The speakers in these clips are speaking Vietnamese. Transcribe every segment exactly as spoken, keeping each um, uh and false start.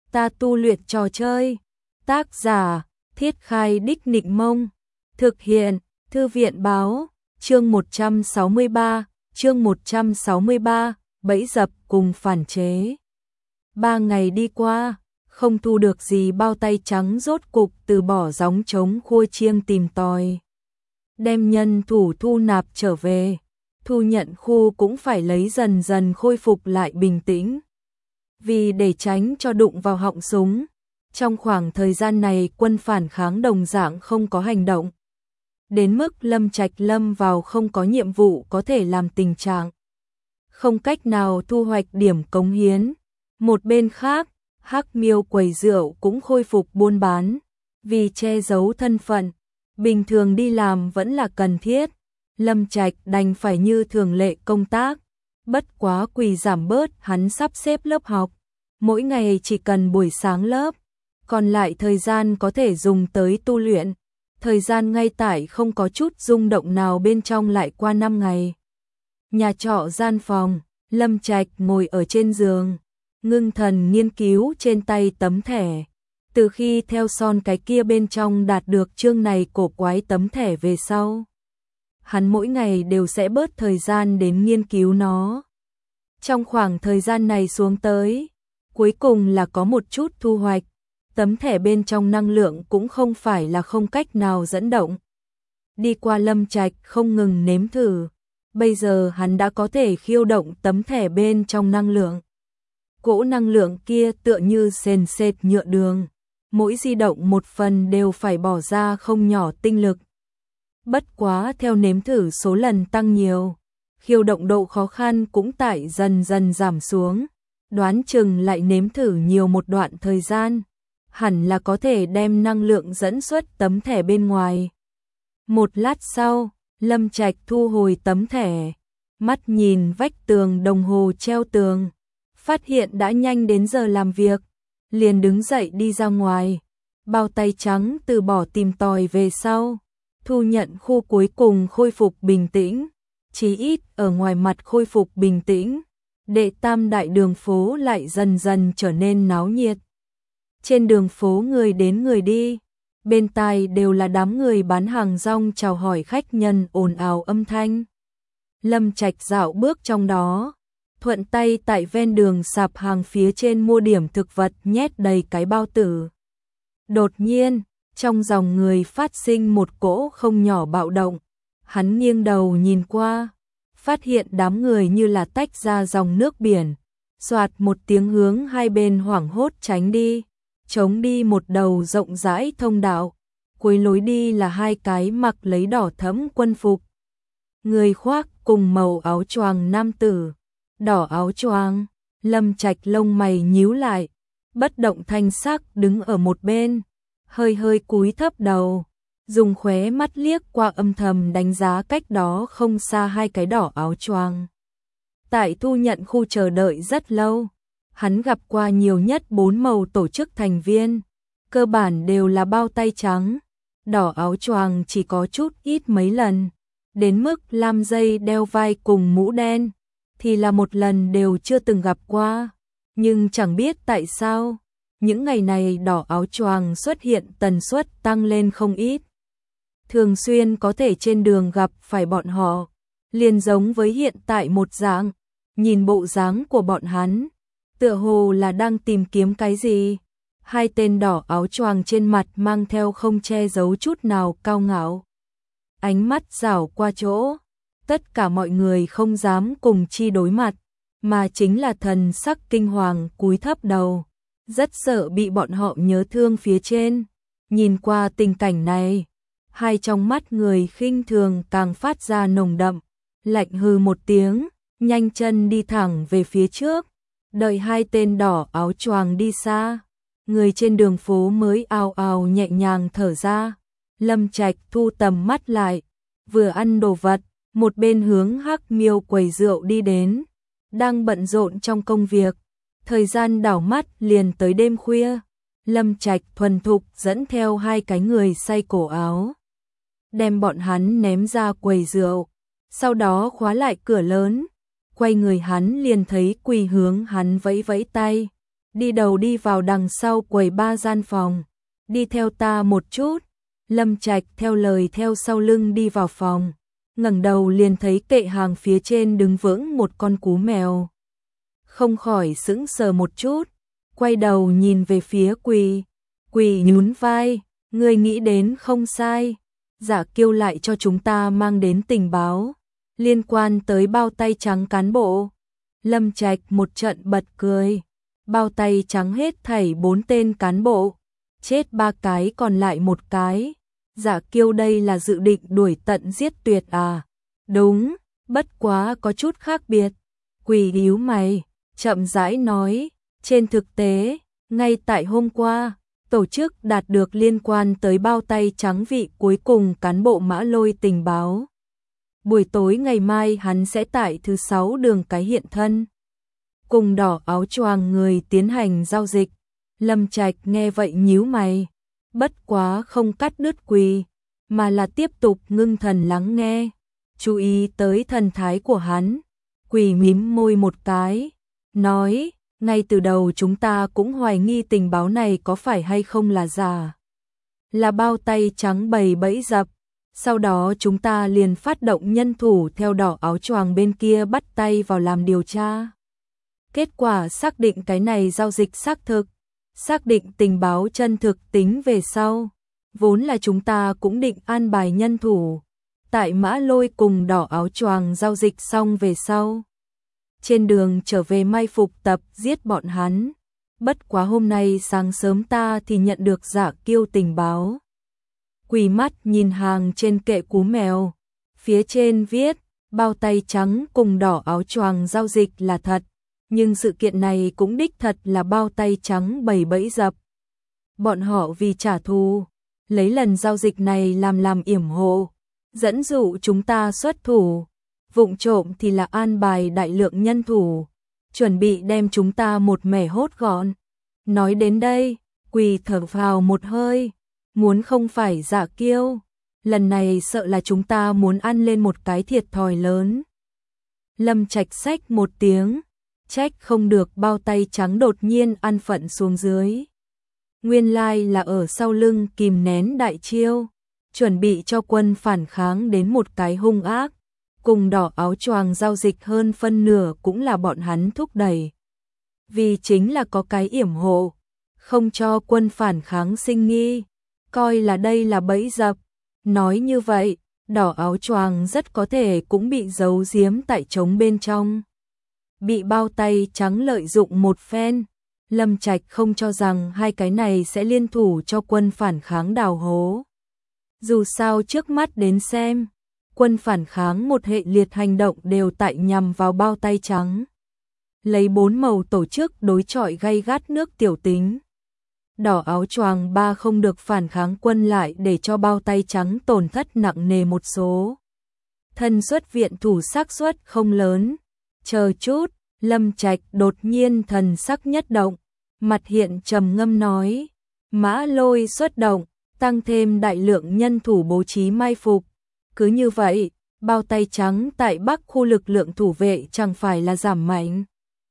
ta tu luyện trò chơi. Tác giả, Thiết Khai Đích Nịnh Mông. Thực hiện, Thư viện Báo. Chương một trăm sáu mươi ba, chương một trăm sáu mươi ba, bẫy dập cùng phản chế. Ba ngày đi qua, không thu được gì, bao tay trắng rốt cục từ bỏ gióng trống khua chiêng tìm tòi. Đem nhân thủ thu nạp trở về, thu nhận khu cũng phải lấy dần dần khôi phục lại bình tĩnh. Vì để tránh cho đụng vào họng súng, trong khoảng thời gian này quân phản kháng đồng dạng không có hành động. Đến mức Lâm Trạch lâm vào không có nhiệm vụ có thể làm tình trạng. Không cách nào thu hoạch điểm cống hiến. Một bên khác, Hắc Miêu quầy rượu cũng khôi phục buôn bán. Vì che giấu thân phận, bình thường đi làm vẫn là cần thiết. Lâm Trạch đành phải như thường lệ công tác. Bất quá quỳ giảm bớt hắn sắp xếp lớp học. Mỗi ngày chỉ cần buổi sáng lớp, còn lại thời gian có thể dùng tới tu luyện. Thời gian ngay tại không có chút rung động nào bên trong lại qua năm ngày. Nhà trọ gian phòng, Lâm Trạch ngồi ở trên giường, ngưng thần nghiên cứu trên tay tấm thẻ. Từ khi theo son cái kia bên trong đạt được chương này cổ quái tấm thẻ về sau, hắn mỗi ngày đều sẽ bớt thời gian đến nghiên cứu nó. Trong khoảng thời gian này xuống tới, cuối cùng là có một chút thu hoạch. Tấm thẻ bên trong năng lượng cũng không phải là không cách nào dẫn động. Đi qua Lâm Trạch không ngừng nếm thử, bây giờ hắn đã có thể khiêu động tấm thẻ bên trong năng lượng. Cỗ năng lượng kia tựa như sền sệt nhựa đường, mỗi di động một phần đều phải bỏ ra không nhỏ tinh lực. Bất quá theo nếm thử số lần tăng nhiều, khiêu động độ khó khăn cũng tại dần dần giảm xuống, đoán chừng lại nếm thử nhiều một đoạn thời gian, hẳn là có thể đem năng lượng dẫn xuất tấm thẻ bên ngoài. Một lát sau, Lâm Trạch thu hồi tấm thẻ, mắt nhìn vách tường đồng hồ treo tường, phát hiện đã nhanh đến giờ làm việc, liền đứng dậy đi ra ngoài. Bao tay trắng từ bỏ tìm tòi về sau, thu nhận khu cuối cùng khôi phục bình tĩnh, chí ít ở ngoài mặt khôi phục bình tĩnh. Đệ tam đại đường phố lại dần dần trở nên náo nhiệt. Trên đường phố người đến người đi, bên tai đều là đám người bán hàng rong chào hỏi khách nhân ồn ào âm thanh. Lâm Trạch dạo bước trong đó, thuận tay tại ven đường sạp hàng phía trên mua điểm thực vật nhét đầy cái bao tử. Đột nhiên, trong dòng người phát sinh một cỗ không nhỏ bạo động. Hắn nghiêng đầu nhìn qua, phát hiện đám người như là tách ra dòng nước biển, xoạt một tiếng hướng hai bên hoảng hốt tránh đi, chống đi một đầu rộng rãi thông đạo. Cuối lối đi là hai cái mặc lấy đỏ thẫm quân phục, người khoác cùng màu áo choàng nam tử. Đỏ áo choàng, Lâm Trạch lông mày nhíu lại, bất động thanh sắc đứng ở một bên, hơi hơi cúi thấp đầu, dùng khóe mắt liếc qua âm thầm đánh giá cách đó không xa hai cái đỏ áo choàng. Tại thu nhận khu chờ đợi rất lâu, hắn gặp qua nhiều nhất bốn màu tổ chức thành viên, cơ bản đều là bao tay trắng, đỏ áo choàng chỉ có chút ít mấy lần, đến mức lam dây đeo vai cùng mũ đen thì là một lần đều chưa từng gặp qua. Nhưng chẳng biết tại sao, những ngày này đỏ áo choàng xuất hiện tần suất tăng lên không ít. Thường xuyên có thể trên đường gặp phải bọn họ, liền giống với hiện tại một dạng. Nhìn bộ dáng của bọn hắn, tựa hồ là đang tìm kiếm cái gì. Hai tên đỏ áo choàng trên mặt mang theo không che giấu chút nào cao ngạo. Ánh mắt rảo qua chỗ, tất cả mọi người không dám cùng chi đối mặt, mà chính là thần sắc kinh hoàng cúi thấp đầu, rất sợ bị bọn họ nhớ thương phía trên. Nhìn qua tình cảnh này, hai trong mắt người khinh thường càng phát ra nồng đậm, lạnh hừ một tiếng, nhanh chân đi thẳng về phía trước. Đợi hai tên đỏ áo choàng đi xa, người trên đường phố mới ào ào nhẹ nhàng thở ra. Lâm Trạch thu tầm mắt lại, vừa ăn đồ vật, một bên hướng Hắc Miêu quầy rượu đi đến, đang bận rộn trong công việc. Thời gian đảo mắt liền tới đêm khuya, Lâm Trạch thuần thục dẫn theo hai cái người say cổ áo, đem bọn hắn ném ra quầy rượu, sau đó khóa lại cửa lớn. Quay người hắn liền thấy Quỳ hướng hắn vẫy vẫy tay, đi đầu đi vào đằng sau quầy ba gian phòng, đi theo ta một chút. Lâm Trạch theo lời theo sau lưng đi vào phòng, ngẩng đầu liền thấy kệ hàng phía trên đứng vững một con cú mèo. Không khỏi sững sờ một chút, quay đầu nhìn về phía Quỳ. Quỳ nhún vai, ngươi nghĩ đến không sai, Dạ Kiêu lại cho chúng ta mang đến tình báo liên quan tới bao tay trắng cán bộ. Lâm Trạch một trận bật cười, bao tay trắng hết thảy bốn tên cán bộ, chết ba cái còn lại một cái. Dạ Kiêu đây là dự định đuổi tận giết tuyệt à? Đúng, bất quá có chút khác biệt. Quỳ nhíu mày, chậm rãi nói, trên thực tế, ngay tại hôm qua, tổ chức đạt được liên quan tới bao tay trắng vị cuối cùng cán bộ Mã Lôi tình báo. Buổi tối ngày mai hắn sẽ tại thứ sáu đường cái hiện thân, cùng đỏ áo choàng người tiến hành giao dịch. Lâm Trạch nghe vậy nhíu mày, bất quá không cắt đứt Quỳ, mà là tiếp tục ngưng thần lắng nghe, chú ý tới thần thái của hắn. Quỳ mím môi một cái, nói, ngay từ đầu chúng ta cũng hoài nghi tình báo này có phải hay không là giả, là bao tay trắng bày bẫy dập. Sau đó chúng ta liền phát động nhân thủ theo đỏ áo choàng bên kia bắt tay vào làm điều tra. Kết quả xác định cái này giao dịch xác thực, xác định tình báo chân thực tính về sau. Vốn là chúng ta cũng định an bài nhân thủ, tại Mã Lôi cùng đỏ áo choàng giao dịch xong về sau, trên đường trở về mai phục tập giết bọn hắn. Bất quá hôm nay sáng sớm ta thì nhận được Dạ Kiêu tình báo. Quỳ mắt nhìn hàng trên kệ cú mèo, phía trên viết, bao tay trắng cùng đỏ áo choàng giao dịch là thật, nhưng sự kiện này cũng đích thật là bao tay trắng bày bẫy dập. Bọn họ vì trả thù, lấy lần giao dịch này làm làm yểm hộ, dẫn dụ chúng ta xuất thủ, vụng trộm thì là an bài đại lượng nhân thủ, chuẩn bị đem chúng ta một mẻ hốt gọn. Nói đến đây, Quỳ thở phào một hơi, muốn không phải Dạ Kiêu, lần này sợ là chúng ta muốn ăn lên một cái thiệt thòi lớn. Lâm Trạch xách một tiếng, trách không được bao tay trắng đột nhiên ăn phận xuống dưới. Nguyên lai là ở sau lưng kìm nén đại chiêu, chuẩn bị cho quân phản kháng đến một cái hung ác, cùng đỏ áo choàng giao dịch hơn phân nửa cũng là bọn hắn thúc đẩy. Vì chính là có cái yểm hộ, không cho quân phản kháng sinh nghi, coi là đây là bẫy dập. Nói như vậy, đỏ áo choàng rất có thể cũng bị giấu giếm tại trống bên trong, bị bao tay trắng lợi dụng một phen. Lâm Trạch không cho rằng hai cái này sẽ liên thủ cho quân phản kháng đào hố. Dù sao trước mắt đến xem, quân phản kháng một hệ liệt hành động đều tại nhằm vào bao tay trắng. Lấy bốn màu tổ chức đối chọi gay gắt nước tiểu tính. Đỏ áo choàng ba không được phản kháng quân lại để cho bao tay trắng tổn thất nặng nề một số. Thân xuất viện thủ xác suất không lớn. Chờ chút, Lâm Trạch đột nhiên thần sắc nhất động, mặt hiện trầm ngâm nói, Mã Lôi xuất động, tăng thêm đại lượng nhân thủ bố trí mai phục. Cứ như vậy, bao tay trắng tại Bắc khu lực lượng thủ vệ chẳng phải là giảm mạnh.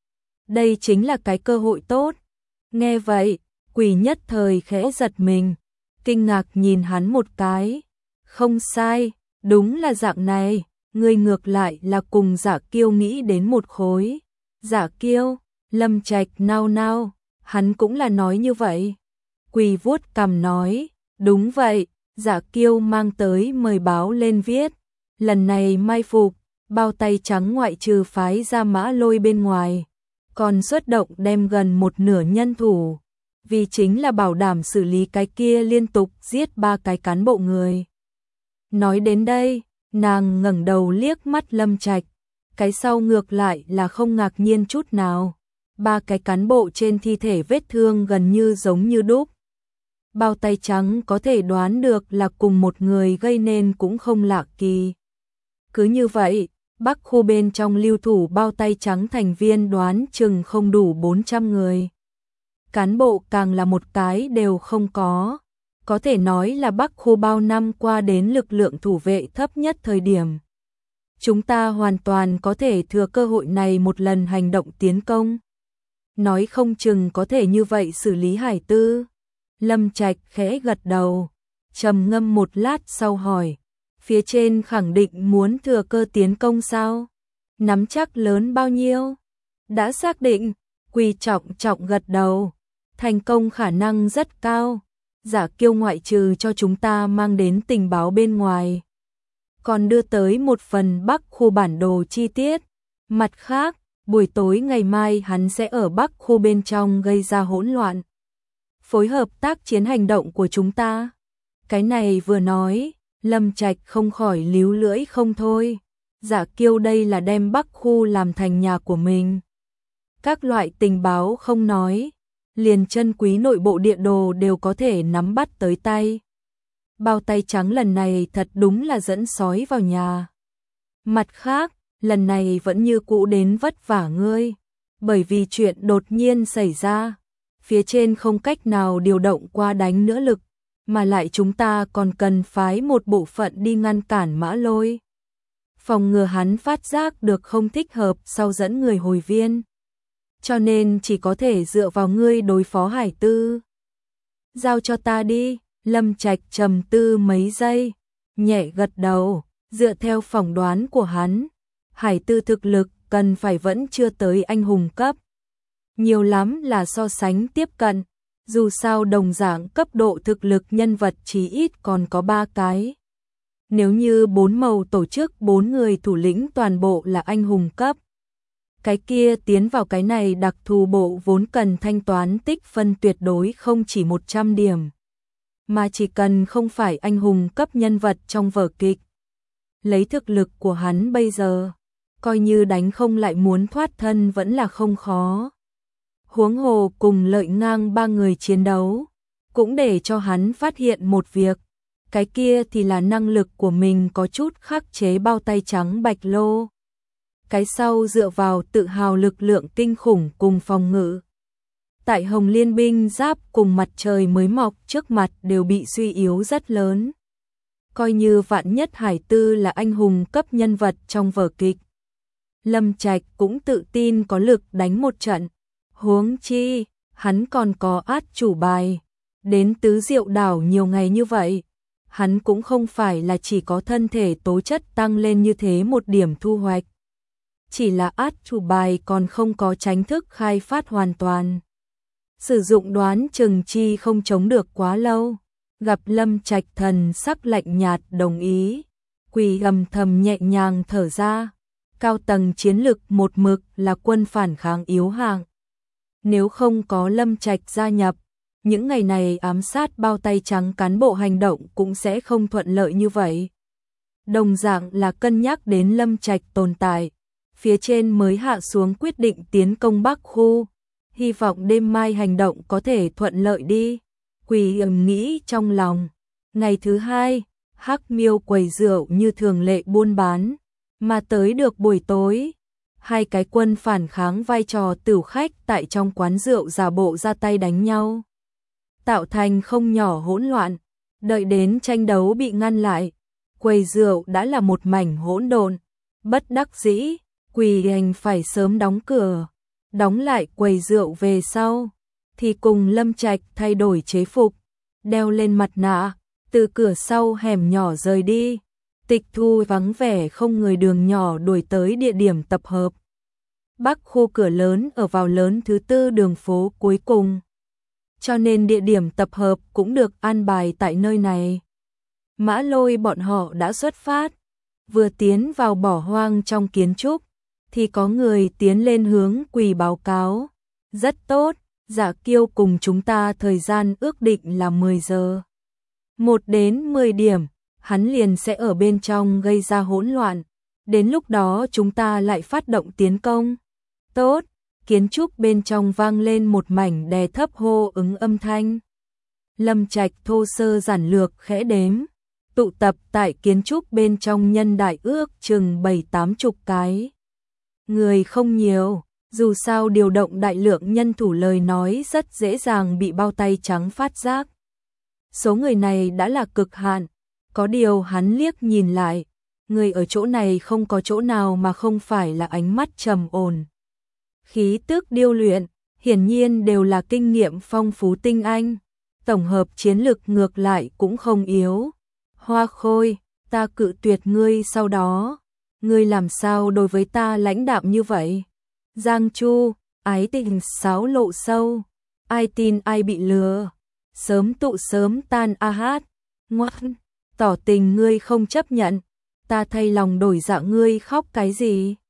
Đây chính là cái cơ hội tốt. Nghe vậy, Quỳ nhất thời khẽ giật mình, kinh ngạc nhìn hắn một cái. Không sai, đúng là dạng này, người ngược lại là cùng Dạ Kiêu nghĩ đến một khối. Dạ Kiêu, Lâm Trạch nao nao, hắn cũng là nói như vậy. Quỳ vuốt cằm nói, đúng vậy, Dạ Kiêu mang tới mời báo lên viết. Lần này mai phục, bao tay trắng ngoại trừ phái ra Mã Lôi bên ngoài, còn xuất động đem gần một nửa nhân thủ, vì chính là bảo đảm xử lý cái kia liên tục giết ba cái cán bộ người. Nói đến đây, nàng ngẩng đầu liếc mắt Lâm Trạch, cái sau ngược lại là không ngạc nhiên chút nào. Ba cái cán bộ trên thi thể vết thương gần như giống như đúc. Bao tay trắng có thể đoán được là cùng một người gây nên cũng không lạ kỳ. Cứ như vậy, Bắc khu bên trong lưu thủ bao tay trắng thành viên đoán chừng không đủ bốn trăm người. Cán bộ càng là một cái đều không có. Có thể nói là Bắc khu bao năm qua đến lực lượng thủ vệ thấp nhất thời điểm. Chúng ta hoàn toàn có thể thừa cơ hội này một lần hành động tiến công. nói không chừng có thể như vậy xử lý Hải Tư. Lâm Trạch khẽ gật đầu, trầm ngâm một lát sau hỏi, phía trên khẳng định muốn thừa cơ tiến công sao? Nắm chắc lớn bao nhiêu? Đã xác định, Quỳ Trọng Trọng gật đầu, thành công khả năng rất cao. Giả Kiêu ngoại trừ cho chúng ta mang đến tình báo bên ngoài, còn đưa tới một phần Bắc khu bản đồ chi tiết. Mặt khác, buổi tối ngày mai hắn sẽ ở Bắc khu bên trong gây ra hỗn loạn, phối hợp tác chiến hành động của chúng ta. Cái này vừa nói, Lâm Trạch không khỏi líu lưỡi không thôi. Giả Kiêu đây là đem Bắc khu làm thành nhà của mình. Các loại tình báo không nói, liền chân quý nội bộ địa đồ đều có thể nắm bắt tới tay. Bao tay trắng lần này thật đúng là dẫn sói vào nhà. Mặt khác, lần này vẫn như cũ đến vất vả ngươi, bởi vì chuyện đột nhiên xảy ra, phía trên không cách nào điều động qua đánh nữa lực, mà lại chúng ta còn cần phái một bộ phận đi ngăn cản Mã Lôi, phòng ngừa hắn phát giác được không thích hợp sau dẫn người hồi viên. Cho nên chỉ có thể dựa vào ngươi đối phó Hải Tư. Giao cho ta đi. Lâm Trạch trầm tư mấy giây, nhẹ gật đầu. Dựa theo phỏng đoán của hắn, Hải Tư thực lực cần phải vẫn chưa tới anh hùng cấp, nhiều lắm là so sánh tiếp cận. Dù sao đồng dạng cấp độ thực lực nhân vật chí ít còn có ba cái. Nếu như bốn màu tổ chức bốn người thủ lĩnh toàn bộ là anh hùng cấp, cái kia tiến vào cái này đặc thù bộ vốn cần thanh toán tích phân tuyệt đối không chỉ một trăm điểm, mà chỉ cần không phải anh hùng cấp nhân vật trong vở kịch. Lấy thực lực của hắn bây giờ, coi như đánh không lại muốn thoát thân vẫn là không khó. Huống hồ cùng Lợi Ngang ba người chiến đấu, cũng để cho hắn phát hiện một việc, cái kia thì là năng lực của mình có chút khắc chế bao tay trắng Bạch Lô. Cái sau dựa vào tự hào lực lượng kinh khủng cùng phòng ngự. Tại Hồng Liên binh giáp cùng mặt trời mới mọc trước mặt đều bị suy yếu rất lớn. Coi như vạn nhất Hải Tư là anh hùng cấp nhân vật trong vở kịch, Lâm Trạch cũng tự tin có lực đánh một trận. Huống chi, hắn còn có át chủ bài. Đến Tứ Diệu đảo nhiều ngày như vậy, hắn cũng không phải là chỉ có thân thể tố chất tăng lên như thế một điểm thu hoạch. Chỉ là át chủ bài còn không có chính thức khai phát hoàn toàn. Sử dụng đoán chừng chi không chống được quá lâu. Gặp Lâm Trạch thần sắc lạnh nhạt đồng ý, Quỳ gầm thầm nhẹ nhàng thở ra. Cao tầng chiến lực một mực là quân phản kháng yếu hạng. Nếu không có Lâm Trạch gia nhập, những ngày này ám sát bao tay trắng cán bộ hành động cũng sẽ không thuận lợi như vậy. Đồng dạng là cân nhắc đến Lâm Trạch tồn tại, phía trên mới hạ xuống quyết định tiến công Bắc khu. Hy vọng đêm mai hành động có thể thuận lợi đi. Quỳ ầm nghĩ trong lòng. Ngày thứ hai, Hắc Miêu quầy rượu như thường lệ buôn bán, mà tới được buổi tối, hai cái quân phản kháng vai trò tửu khách tại trong quán rượu giả bộ ra tay đánh nhau, tạo thành không nhỏ hỗn loạn. Đợi đến tranh đấu bị ngăn lại, quầy rượu đã là một mảnh hỗn độn. Bất đắc dĩ, Quỳ đành phải sớm đóng cửa. Đóng lại quầy rượu về sau, thì cùng Lâm Trạch thay đổi chế phục, đeo lên mặt nạ, từ cửa sau hẻm nhỏ rời đi. Tịch thu vắng vẻ không người đường nhỏ đuổi tới địa điểm tập hợp. Bắc khu cửa lớn ở vào lớn thứ tư đường phố cuối cùng, cho nên địa điểm tập hợp cũng được an bài tại nơi này. Mã Lôi bọn họ đã xuất phát, vừa tiến vào bỏ hoang trong kiến trúc, thì có người tiến lên hướng Quỳ báo cáo. Rất tốt, Giả Kiêu cùng chúng ta thời gian ước định là mười giờ. một đến mười điểm, hắn liền sẽ ở bên trong gây ra hỗn loạn. Đến lúc đó chúng ta lại phát động tiến công. Tốt, kiến trúc bên trong vang lên một mảnh đè thấp hô ứng âm thanh. Lâm Trạch thô sơ giản lược khẽ đếm. Tụ tập tại kiến trúc bên trong nhân đại ước chừng bảy tám chục cái. Người không nhiều, dù sao điều động đại lượng nhân thủ lời nói rất dễ dàng bị bao tay trắng phát giác. Số người này đã là cực hạn, có điều hắn liếc nhìn lại, người ở chỗ này không có chỗ nào mà không phải là ánh mắt trầm ổn. Khí tức điêu luyện, hiển nhiên đều là kinh nghiệm phong phú tinh anh, tổng hợp chiến lực ngược lại cũng không yếu. Hoa Khôi, ta cự tuyệt ngươi sau đó, ngươi làm sao đối với ta lãnh đạm như vậy? Giang Chu, ái tình sáo lộ sâu, ai tin ai bị lừa, sớm tụ sớm tan a hát, ngoan, tỏ tình ngươi không chấp nhận, ta thay lòng đổi dạ ngươi khóc cái gì?